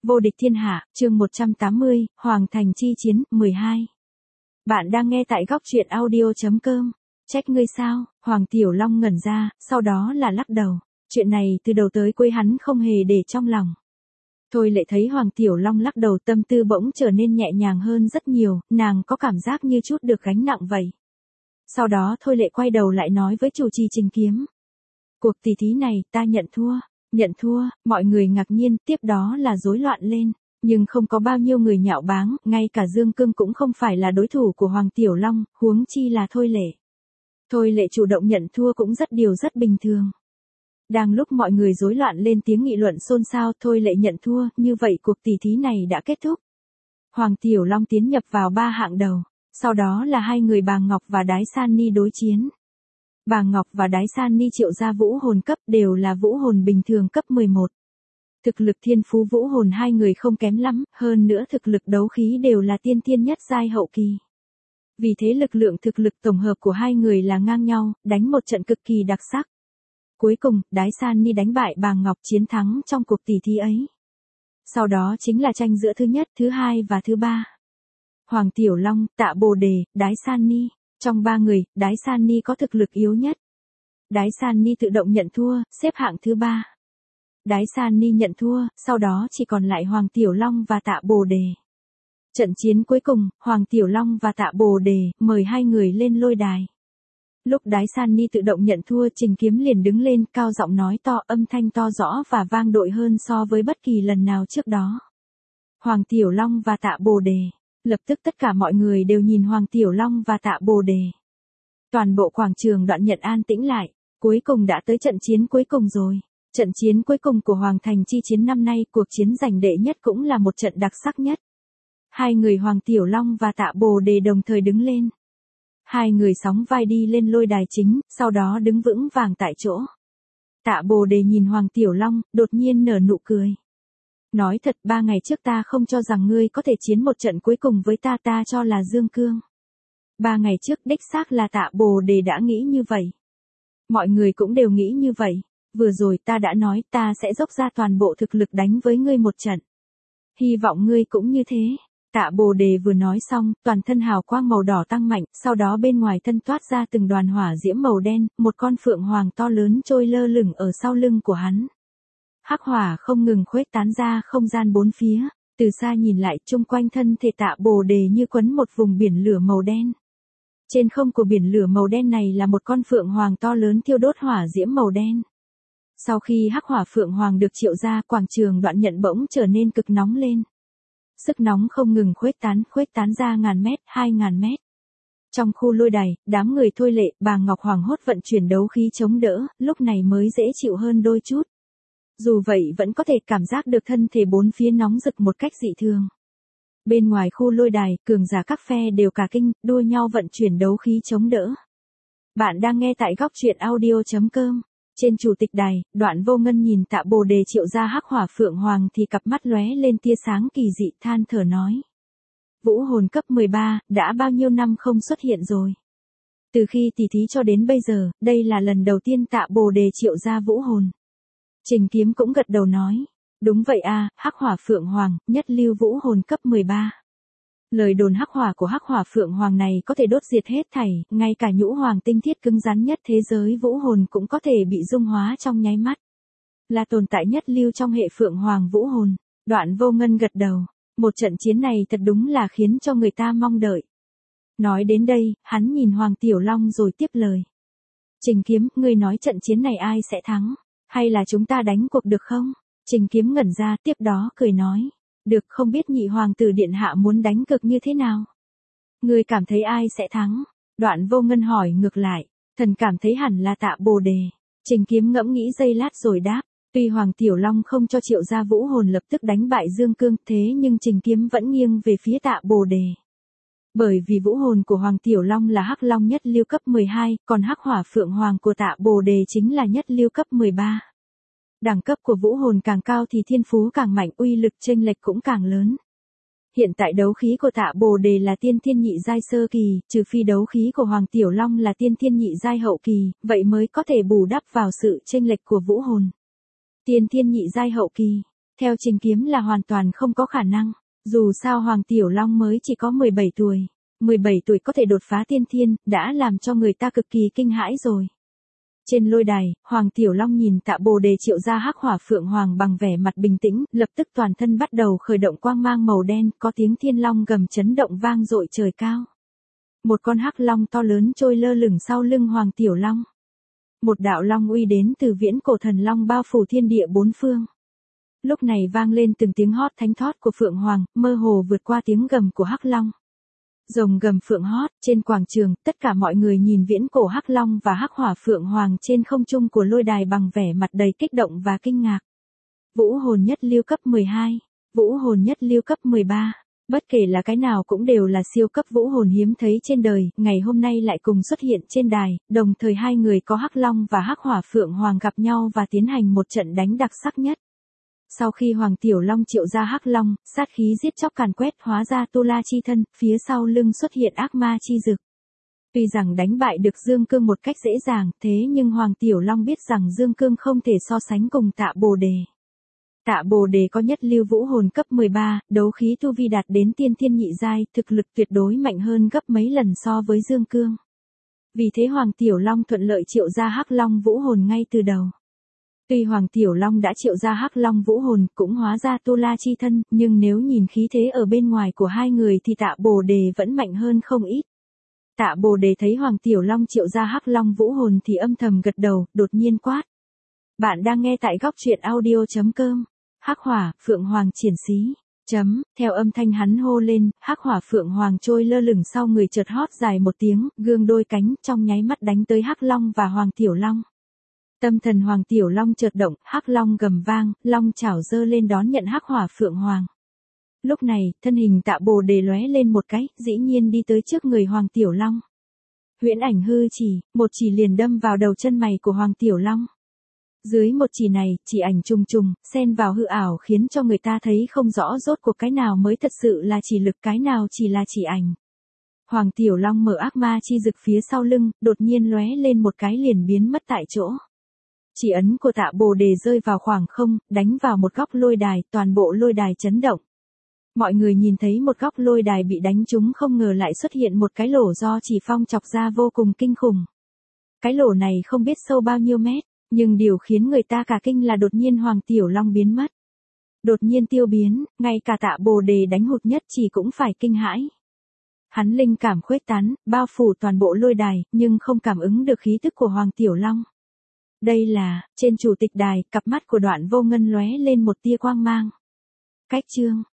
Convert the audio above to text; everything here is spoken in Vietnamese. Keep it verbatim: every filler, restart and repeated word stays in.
Vô địch thiên hạ, chương một trăm tám mươi, Hoàng thành chi chiến, mười hai. Bạn đang nghe tại góc truyện audio chấm com. Trách ngươi sao? Hoàng Tiểu Long ngẩn ra, sau đó là lắc đầu. Chuyện này từ đầu tới cuối hắn không hề để trong lòng. Thôi Lệ thấy Hoàng Tiểu Long lắc đầu, tâm tư bỗng trở nên nhẹ nhàng hơn rất nhiều, nàng có cảm giác như chút được gánh nặng vậy. Sau đó Thôi Lệ quay đầu lại nói với chủ trì Trình Kiếm. Cuộc tỷ thí này ta nhận thua. Nhận thua, mọi người ngạc nhiên, tiếp đó là rối loạn lên. Nhưng không có bao nhiêu người nhạo báng, ngay cả Dương Cương cũng không phải là đối thủ của Hoàng Tiểu Long, huống chi là Thôi Lệ. Thôi Lệ chủ động nhận thua cũng rất điều rất bình thường. Đang lúc mọi người rối loạn lên tiếng nghị luận xôn xao, Thôi Lệ nhận thua, như vậy cuộc tỷ thí này đã kết thúc. Hoàng Tiểu Long tiến nhập vào ba hạng đầu, sau đó là hai người Bàng Ngọc và Đái San Ni đối chiến. Bàng Ngọc và Đái San Ni triệu ra vũ hồn cấp đều là vũ hồn bình thường cấp mười một. Thực lực thiên phú vũ hồn hai người không kém lắm, hơn nữa thực lực đấu khí đều là tiên thiên nhất giai hậu kỳ. Vì thế lực lượng thực lực tổng hợp của hai người là ngang nhau, đánh một trận cực kỳ đặc sắc. Cuối cùng, Đái San Ni đánh bại Bàng Ngọc chiến thắng trong cuộc tỷ thí ấy. Sau đó chính là tranh giữa thứ nhất, thứ hai và thứ ba. Hoàng Tiểu Long, Tạ Bồ Đề, Đái San Ni. Trong ba người, Đái San Ni có thực lực yếu nhất. Đái San Ni tự động nhận thua, xếp hạng thứ ba. Đái San Ni nhận thua, sau đó chỉ còn lại Hoàng Tiểu Long và Tạ Bồ Đề. Trận chiến cuối cùng, Hoàng Tiểu Long và Tạ Bồ Đề mời hai người lên lôi đài. Lúc Đái San Ni tự động nhận thua, Trình Kiếm liền đứng lên, cao giọng nói to, âm thanh to rõ và vang dội hơn so với bất kỳ lần nào trước đó. Hoàng Tiểu Long và Tạ Bồ Đề. Lập tức tất cả mọi người đều nhìn Hoàng Tiểu Long và Tạ Bồ Đề. Toàn bộ quảng trường Đoạn Nhận an tĩnh lại, cuối cùng đã tới trận chiến cuối cùng rồi. Trận chiến cuối cùng của Hoàng thành chi chiến năm nay, cuộc chiến giành đệ nhất cũng là một trận đặc sắc nhất. Hai người Hoàng Tiểu Long và Tạ Bồ Đề đồng thời đứng lên. Hai người sóng vai đi lên lôi đài chính, sau đó đứng vững vàng tại chỗ. Tạ Bồ Đề nhìn Hoàng Tiểu Long, đột nhiên nở nụ cười. Nói thật, ba ngày trước ta không cho rằng ngươi có thể chiến một trận cuối cùng với ta, ta cho là Dương Cương. Ba ngày trước đích xác là Tạ Bồ Đề đã nghĩ như vậy. Mọi người cũng đều nghĩ như vậy. Vừa rồi ta đã nói ta sẽ dốc ra toàn bộ thực lực đánh với ngươi một trận. Hy vọng ngươi cũng như thế. Tạ Bồ Đề vừa nói xong, toàn thân hào quang màu đỏ tăng mạnh, sau đó bên ngoài thân toát ra từng đoàn hỏa diễm màu đen, một con phượng hoàng to lớn trôi lơ lửng ở sau lưng của hắn. Hắc hỏa không ngừng khuếch tán ra không gian bốn phía, từ xa nhìn lại chung quanh thân thể Tạ Bồ Đề như quấn một vùng biển lửa màu đen. Trên không của biển lửa màu đen này là một con phượng hoàng to lớn thiêu đốt hỏa diễm màu đen. Sau khi hắc hỏa phượng hoàng được triệu ra, quảng trường Đoạn Nhận bỗng trở nên cực nóng lên. Sức nóng không ngừng khuếch tán, khuếch tán ra ngàn mét, hai ngàn mét. Trong khu lôi đài, đám người Thôi Lệ, Bàng Ngọc hoảng hốt vận chuyển đấu khí chống đỡ, lúc này mới dễ chịu hơn đôi chút. Dù vậy vẫn có thể cảm giác được thân thể bốn phía nóng rực một cách dị thường. Bên ngoài khu lôi đài, cường giả các phe đều cả kinh, đua nhau vận chuyển đấu khí chống đỡ. Bạn đang nghe tại góc truyện audio chấm com. Trên chủ tịch đài, Đoạn Vô Ngân nhìn Tạ Bồ Đề triệu ra hắc hỏa phượng hoàng thì cặp mắt lóe lên tia sáng kỳ dị, than thở nói. Vũ hồn cấp mười ba, đã bao nhiêu năm không xuất hiện rồi. Từ khi tỷ thí cho đến bây giờ, đây là lần đầu tiên Tạ Bồ Đề triệu ra vũ hồn. Trình Kiếm cũng gật đầu nói. Đúng vậy a, hắc hỏa phượng hoàng, nhất lưu vũ hồn cấp mười ba. Lời đồn hắc hỏa của hắc hỏa phượng hoàng này có thể đốt diệt hết thảy, ngay cả nhũ hoàng tinh thiết cứng rắn nhất thế giới vũ hồn cũng có thể bị dung hóa trong nháy mắt. Là tồn tại nhất lưu trong hệ phượng hoàng vũ hồn. Đoạn Vô Ngân gật đầu. Một trận chiến này thật đúng là khiến cho người ta mong đợi. Nói đến đây, hắn nhìn Hoàng Tiểu Long rồi tiếp lời. Trình Kiếm, ngươi nói trận chiến này ai sẽ thắng? Hay là chúng ta đánh cuộc được không? Trình Kiếm ngẩn ra, tiếp đó cười nói. Được, không biết nhị hoàng tử điện hạ muốn đánh cực như thế nào? Ngươi cảm thấy ai sẽ thắng? Đoạn Vô Ngân hỏi ngược lại. Thần cảm thấy hẳn là Tạ Bồ Đề. Trình Kiếm ngẫm nghĩ giây lát rồi đáp. Tuy Hoàng Tiểu Long không cho triệu gia vũ hồn lập tức đánh bại Dương Cương, thế nhưng Trình Kiếm vẫn nghiêng về phía Tạ Bồ Đề. Bởi vì vũ hồn của Hoàng Tiểu Long là hắc long nhất lưu cấp mười hai, còn hắc hỏa phượng hoàng của Tạ Bồ Đề chính là nhất lưu cấp mười ba. Đẳng cấp của vũ hồn càng cao thì thiên phú càng mạnh, uy lực chênh lệch cũng càng lớn. Hiện tại đấu khí của Tạ Bồ Đề là tiên thiên nhị giai sơ kỳ, trừ phi đấu khí của Hoàng Tiểu Long là tiên thiên nhị giai hậu kỳ, vậy mới có thể bù đắp vào sự chênh lệch của vũ hồn. Tiên thiên nhị giai hậu kỳ, Theo Trình Kiếm là hoàn toàn không có khả năng. Dù sao Hoàng Tiểu Long mới chỉ có mười bảy tuổi. mười bảy tuổi có thể đột phá tiên thiên, đã làm cho người ta cực kỳ kinh hãi rồi. Trên lôi đài, Hoàng Tiểu Long nhìn Tạ Bồ Đề triệu ra hắc hỏa phượng hoàng bằng vẻ mặt bình tĩnh, lập tức toàn thân bắt đầu khởi động quang mang màu đen, có tiếng thiên long gầm chấn động vang dội trời cao. Một con hắc long to lớn trôi lơ lửng sau lưng Hoàng Tiểu Long. Một đạo long uy đến từ viễn cổ thần long bao phủ thiên địa bốn phương. Lúc này vang lên từng tiếng hót thánh thót của Phượng Hoàng, mơ hồ vượt qua tiếng gầm của hắc long. Rồng gầm phượng hót, trên quảng trường, tất cả mọi người nhìn viễn cổ hắc long và hắc hỏa phượng hoàng trên không trung của lôi đài bằng vẻ mặt đầy kích động và kinh ngạc. Vũ hồn nhất lưu cấp mười hai, vũ hồn nhất lưu cấp mười ba, bất kể là cái nào cũng đều là siêu cấp vũ hồn hiếm thấy trên đời, ngày hôm nay lại cùng xuất hiện trên đài, đồng thời hai người có hắc long và hắc hỏa phượng hoàng gặp nhau và tiến hành một trận đánh đặc sắc nhất. Sau khi Hoàng Tiểu Long triệu ra hắc long, sát khí giết chóc càn quét hóa ra Tu La chi thân, phía sau lưng xuất hiện ác ma chi dực. Tuy rằng đánh bại được Dương Cương một cách dễ dàng, thế nhưng Hoàng Tiểu Long biết rằng Dương Cương không thể so sánh cùng Tạ Bồ Đề. Tạ Bồ Đề có nhất lưu vũ hồn cấp mười ba, đấu khí tu vi đạt đến tiên thiên nhị giai, thực lực tuyệt đối mạnh hơn gấp mấy lần so với Dương Cương. Vì thế Hoàng Tiểu Long thuận lợi triệu ra hắc long vũ hồn ngay từ đầu. Tuy Hoàng Tiểu Long đã triệu ra hắc long vũ hồn cũng hóa ra Tu La chi thân, nhưng nếu nhìn khí thế ở bên ngoài của hai người thì Tạ Bồ Đề vẫn mạnh hơn không ít. Tạ Bồ Đề thấy Hoàng Tiểu Long triệu ra hắc long vũ hồn thì âm thầm gật đầu, đột nhiên quát. Bạn đang nghe tại góc truyện audio chấm com. Hắc hỏa, phượng hoàng triển xí. Chấm, theo âm thanh hắn hô lên, hắc hỏa phượng hoàng trôi lơ lửng sau người chợt hót dài một tiếng, gương đôi cánh trong nháy mắt đánh tới hắc long và Hoàng Tiểu Long. Tâm thần Hoàng Tiểu Long chợt động, hắc long gầm vang, long chảo giơ lên đón nhận hắc hỏa phượng hoàng. Lúc này, thân hình Tạ Bồ Đề lóe lên một cái, dĩ nhiên đi tới trước người Hoàng Tiểu Long. Huyễn ảnh hư chỉ, một chỉ liền đâm vào đầu chân mày của Hoàng Tiểu Long. Dưới một chỉ này, chỉ ảnh trùng trùng, xen vào hư ảo khiến cho người ta thấy không rõ rốt cuộc cái nào mới thật sự là chỉ lực, cái nào chỉ là chỉ ảnh. Hoàng Tiểu Long mở ác ma chi dực phía sau lưng, đột nhiên lóe lên một cái liền biến mất tại chỗ. Chỉ ấn của Tạ Bồ Đề rơi vào khoảng không, đánh vào một góc lôi đài, toàn bộ lôi đài chấn động. Mọi người nhìn thấy một góc lôi đài bị đánh trúng không ngờ lại xuất hiện một cái lỗ do chỉ phong chọc ra vô cùng kinh khủng. Cái lỗ này không biết sâu bao nhiêu mét, nhưng điều khiến người ta cả kinh là đột nhiên Hoàng Tiểu Long biến mất. Đột nhiên tiêu biến, ngay cả Tạ Bồ Đề đánh hụt nhất chỉ cũng phải kinh hãi. Hắn linh cảm khuếch tán, bao phủ toàn bộ lôi đài, nhưng không cảm ứng được khí tức của Hoàng Tiểu Long. Đây là, trên chủ tịch đài, cặp mắt của Đoạn Vô Ngân lóe lên một tia quang mang. Cách chương,